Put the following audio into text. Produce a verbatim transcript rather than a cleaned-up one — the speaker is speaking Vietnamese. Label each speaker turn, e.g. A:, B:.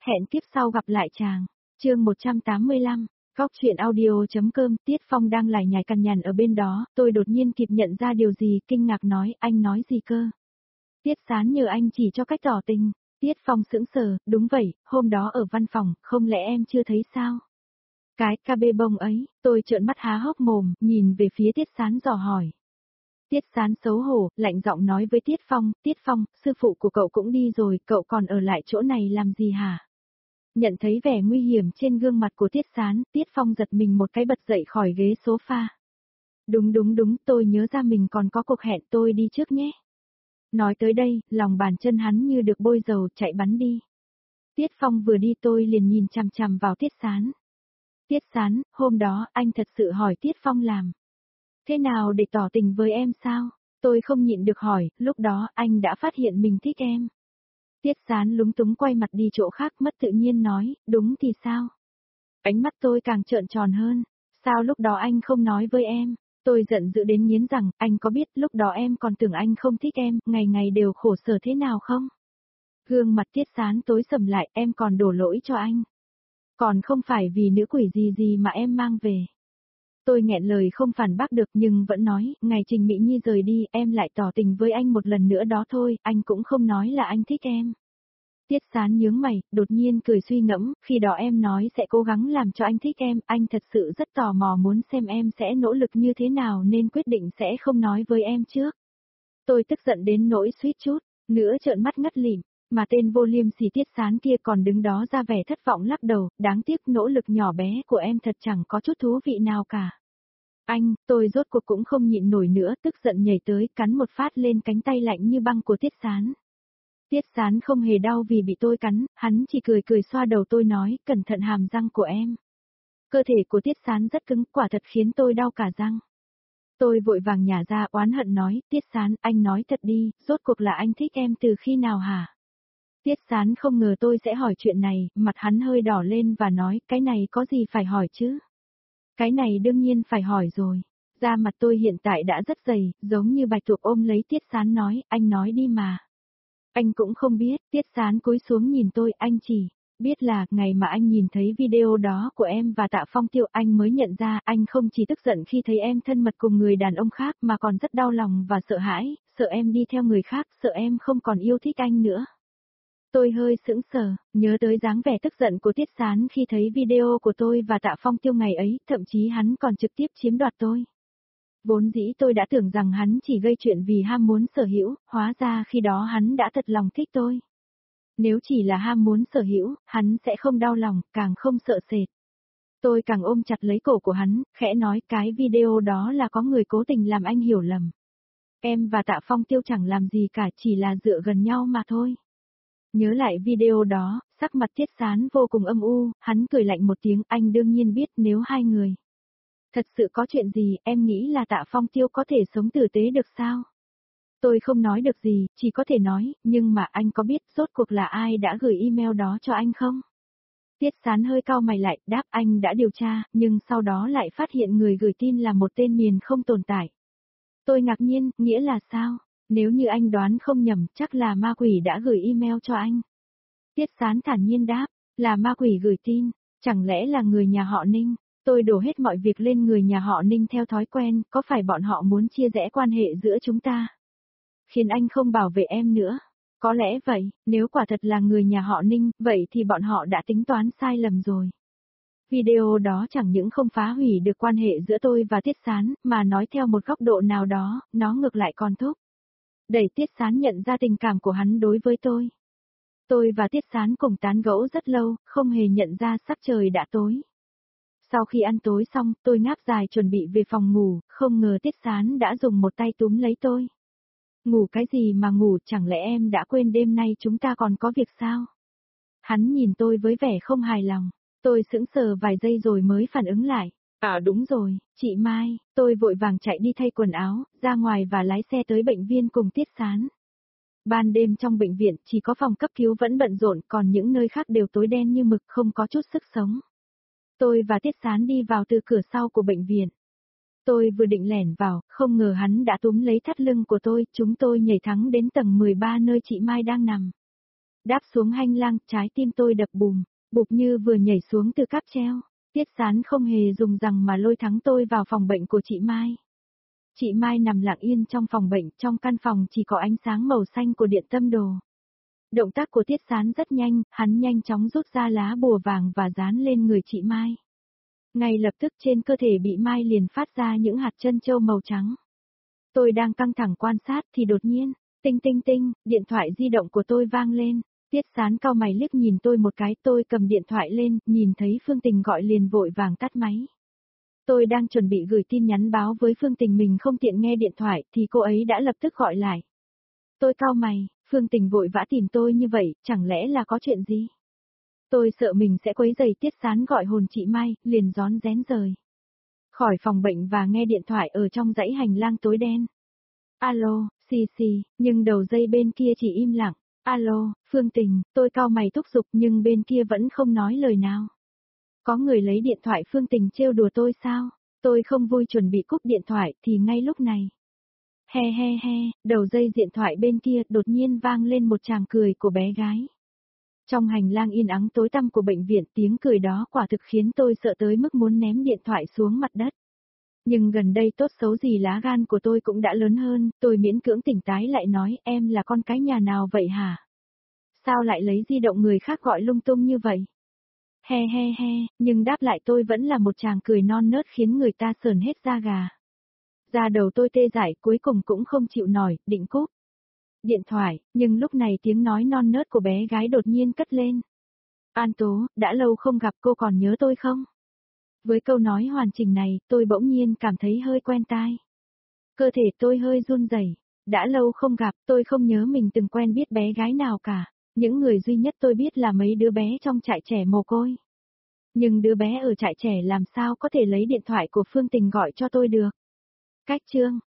A: Hẹn tiếp sau gặp lại chàng. Chương một trăm tám mươi lăm, Góc truyện audio.com. Tiết Phong đang lải nhải cằn nhằn ở bên đó, tôi đột nhiên kịp nhận ra điều gì, kinh ngạc nói, anh nói gì cơ? Tiết Sán nhờ anh chỉ cho cách tỏ tình. Tiết Phong sững sờ, đúng vậy, hôm đó ở văn phòng, không lẽ em chưa thấy sao? Cái ca bê bông ấy, tôi trợn mắt há hốc mồm, nhìn về phía Tiết Sán dò hỏi. Tiết Sán xấu hổ, lạnh giọng nói với Tiết Phong, Tiết Phong, sư phụ của cậu cũng đi rồi, cậu còn ở lại chỗ này làm gì hả? Nhận thấy vẻ nguy hiểm trên gương mặt của Tiết Sán, Tiết Phong giật mình một cái bật dậy khỏi ghế sofa. Đúng đúng đúng, tôi nhớ ra mình còn có cuộc hẹn, tôi đi trước nhé. Nói tới đây, lòng bàn chân hắn như được bôi dầu, chạy bắn đi. Tiết Phong vừa đi tôi liền nhìn chằm chằm vào Tiết Sán. Tiết Sán, hôm đó anh thật sự hỏi Tiết Phong làm thế nào để tỏ tình với em sao? Tôi không nhịn được hỏi, lúc đó anh đã phát hiện mình thích em. Tiết Sán lúng túng quay mặt đi chỗ khác mất tự nhiên nói, đúng thì sao? Ánh mắt tôi càng trợn tròn hơn, sao lúc đó anh không nói với em? Tôi giận dữ đến nghiến rằng, anh có biết lúc đó em còn tưởng anh không thích em, ngày ngày đều khổ sở thế nào không? Gương mặt Tiết Sán tối sầm lại, em còn đổ lỗi cho anh. Còn không phải vì nữ quỷ gì gì mà em mang về. Tôi nghẹn lời không phản bác được nhưng vẫn nói, ngày Trình Mỹ Nhi rời đi, em lại tỏ tình với anh một lần nữa đó thôi, anh cũng không nói là anh thích em. Tiết Sán nhướng mày, đột nhiên cười suy ngẫm, khi đó em nói sẽ cố gắng làm cho anh thích em, anh thật sự rất tò mò muốn xem em sẽ nỗ lực như thế nào nên quyết định sẽ không nói với em trước. Tôi tức giận đến nỗi suýt chút, nữa trợn mắt ngất lịm, mà tên vô liêm sỉ Tiết Sán kia còn đứng đó ra vẻ thất vọng lắc đầu, đáng tiếc nỗ lực nhỏ bé của em thật chẳng có chút thú vị nào cả. Anh, tôi rốt cuộc cũng không nhịn nổi nữa, tức giận nhảy tới, cắn một phát lên cánh tay lạnh như băng của Tiết Sán. Tiết Sán không hề đau vì bị tôi cắn, hắn chỉ cười cười xoa đầu tôi nói, cẩn thận hàm răng của em. Cơ thể của Tiết Sán rất cứng, quả thật khiến tôi đau cả răng. Tôi vội vàng nhả ra oán hận nói, Tiết Sán, anh nói thật đi, rốt cuộc là anh thích em từ khi nào hả? Tiết Sán không ngờ tôi sẽ hỏi chuyện này, mặt hắn hơi đỏ lên và nói, cái này có gì phải hỏi chứ? Cái này đương nhiên phải hỏi rồi. Da mặt tôi hiện tại đã rất dày, giống như bạch tuộc ôm lấy Tiết Sán nói, anh nói đi mà. Anh cũng không biết, Tiết Sán cúi xuống nhìn tôi, anh chỉ biết là, ngày mà anh nhìn thấy video đó của em và Tạ Phong Tiêu anh mới nhận ra anh không chỉ tức giận khi thấy em thân mật cùng người đàn ông khác mà còn rất đau lòng và sợ hãi, sợ em đi theo người khác, sợ em không còn yêu thích anh nữa. Tôi hơi sững sờ, nhớ tới dáng vẻ tức giận của Tiết Sán khi thấy video của tôi và Tạ Phong Tiêu ngày ấy, thậm chí hắn còn trực tiếp chiếm đoạt tôi. Vốn dĩ tôi đã tưởng rằng hắn chỉ gây chuyện vì ham muốn sở hữu, hóa ra khi đó hắn đã thật lòng thích tôi. Nếu chỉ là ham muốn sở hữu, hắn sẽ không đau lòng, càng không sợ sệt. Tôi càng ôm chặt lấy cổ của hắn, khẽ nói cái video đó là có người cố tình làm anh hiểu lầm. Em và Tạ Phong Tiêu chẳng làm gì cả, chỉ là dựa gần nhau mà thôi. Nhớ lại video đó, sắc mặt Tiết Sán vô cùng âm u, hắn cười lạnh một tiếng, anh đương nhiên biết nếu hai người thật sự có chuyện gì, em nghĩ là Tạ Phong Tiêu có thể sống tử tế được sao? Tôi không nói được gì, chỉ có thể nói, nhưng mà anh có biết rốt cuộc là ai đã gửi email đó cho anh không? Tiết Sán hơi cau mày lại, đáp anh đã điều tra, nhưng sau đó lại phát hiện người gửi tin là một tên miền không tồn tại. Tôi ngạc nhiên, nghĩa là sao? Nếu như anh đoán không nhầm, chắc là ma quỷ đã gửi email cho anh. Tiết Sán thản nhiên đáp, là ma quỷ gửi tin, chẳng lẽ là người nhà họ Ninh? Tôi đổ hết mọi việc lên người nhà họ Ninh theo thói quen, có phải bọn họ muốn chia rẽ quan hệ giữa chúng ta? Khiến anh không bảo vệ em nữa. Có lẽ vậy, nếu quả thật là người nhà họ Ninh, vậy thì bọn họ đã tính toán sai lầm rồi. Video đó chẳng những không phá hủy được quan hệ giữa tôi và Tiết Sán, mà nói theo một góc độ nào đó, nó ngược lại còn thúc đẩy Tiết Sán nhận ra tình cảm của hắn đối với tôi. Tôi và Tiết Sán cùng tán gẫu rất lâu, không hề nhận ra sắc trời đã tối. Sau khi ăn tối xong, tôi ngáp dài chuẩn bị về phòng ngủ, không ngờ Tiết Sán đã dùng một tay túm lấy tôi. Ngủ cái gì mà ngủ, chẳng lẽ em đã quên đêm nay chúng ta còn có việc sao? Hắn nhìn tôi với vẻ không hài lòng, tôi sững sờ vài giây rồi mới phản ứng lại. À đúng rồi, chị Mai, tôi vội vàng chạy đi thay quần áo, ra ngoài và lái xe tới bệnh viện cùng Tiết Sán. Ban đêm trong bệnh viện chỉ có phòng cấp cứu vẫn bận rộn, còn những nơi khác đều tối đen như mực, không có chút sức sống. Tôi và Tiết Sán đi vào từ cửa sau của bệnh viện. Tôi vừa định lẻn vào, không ngờ hắn đã túm lấy thắt lưng của tôi, chúng tôi nhảy thẳng đến tầng mười ba nơi chị Mai đang nằm. Đáp xuống hành lang, trái tim tôi đập bùm, bụp như vừa nhảy xuống từ cáp treo. Tiết Sán không hề dùng rằng mà lôi thắng tôi vào phòng bệnh của chị Mai. Chị Mai nằm lặng yên trong phòng bệnh, trong căn phòng chỉ có ánh sáng màu xanh của điện tâm đồ. Động tác của Tiết Sán rất nhanh, hắn nhanh chóng rút ra lá bùa vàng và dán lên người chị Mai. Ngay lập tức trên cơ thể bị Mai liền phát ra những hạt trân châu màu trắng. Tôi đang căng thẳng quan sát thì đột nhiên, tinh tinh tinh, điện thoại di động của tôi vang lên. Tiết Sán cau mày liếc nhìn tôi một cái, tôi cầm điện thoại lên, nhìn thấy Phương Tình gọi liền vội vàng tắt máy. Tôi đang chuẩn bị gửi tin nhắn báo với Phương Tình mình không tiện nghe điện thoại thì cô ấy đã lập tức gọi lại. Tôi cau mày, Phương Tình vội vã tìm tôi như vậy, chẳng lẽ là có chuyện gì? Tôi sợ mình sẽ quấy rầy Tiết Sán gọi hồn chị Mai, liền rón rén rời khỏi phòng bệnh và nghe điện thoại ở trong dãy hành lang tối đen. Alo, xì xì, nhưng đầu dây bên kia chỉ im lặng. Alo, Phương Tình, tôi cau mày thúc giục nhưng bên kia vẫn không nói lời nào. Có người lấy điện thoại Phương Tình trêu đùa tôi sao? Tôi không vui chuẩn bị cúp điện thoại thì ngay lúc này. He he he, đầu dây điện thoại bên kia đột nhiên vang lên một tràng cười của bé gái. Trong hành lang yên ắng tối tăm của bệnh viện, tiếng cười đó quả thực khiến tôi sợ tới mức muốn ném điện thoại xuống mặt đất. Nhưng gần đây tốt xấu gì lá gan của tôi cũng đã lớn hơn, tôi miễn cưỡng tỉnh tái lại nói, em là con cái nhà nào vậy hả? Sao lại lấy di động người khác gọi lung tung như vậy? He he he, nhưng đáp lại tôi vẫn là một tràng cười non nớt khiến người ta sờn hết da gà. Da đầu tôi tê dại, cuối cùng cũng không chịu nổi, định cúp điện thoại, nhưng lúc này tiếng nói non nớt của bé gái đột nhiên cất lên. An Tố, đã lâu không gặp, cô còn nhớ tôi không? Với câu nói hoàn chỉnh này, tôi bỗng nhiên cảm thấy hơi quen tai. Cơ thể tôi hơi run rẩy. Đã lâu không gặp, tôi không nhớ mình từng quen biết bé gái nào cả. Những người duy nhất tôi biết là mấy đứa bé trong trại trẻ mồ côi. Nhưng đứa bé ở trại trẻ làm sao có thể lấy điện thoại của Phương Tình gọi cho tôi được? Cách chương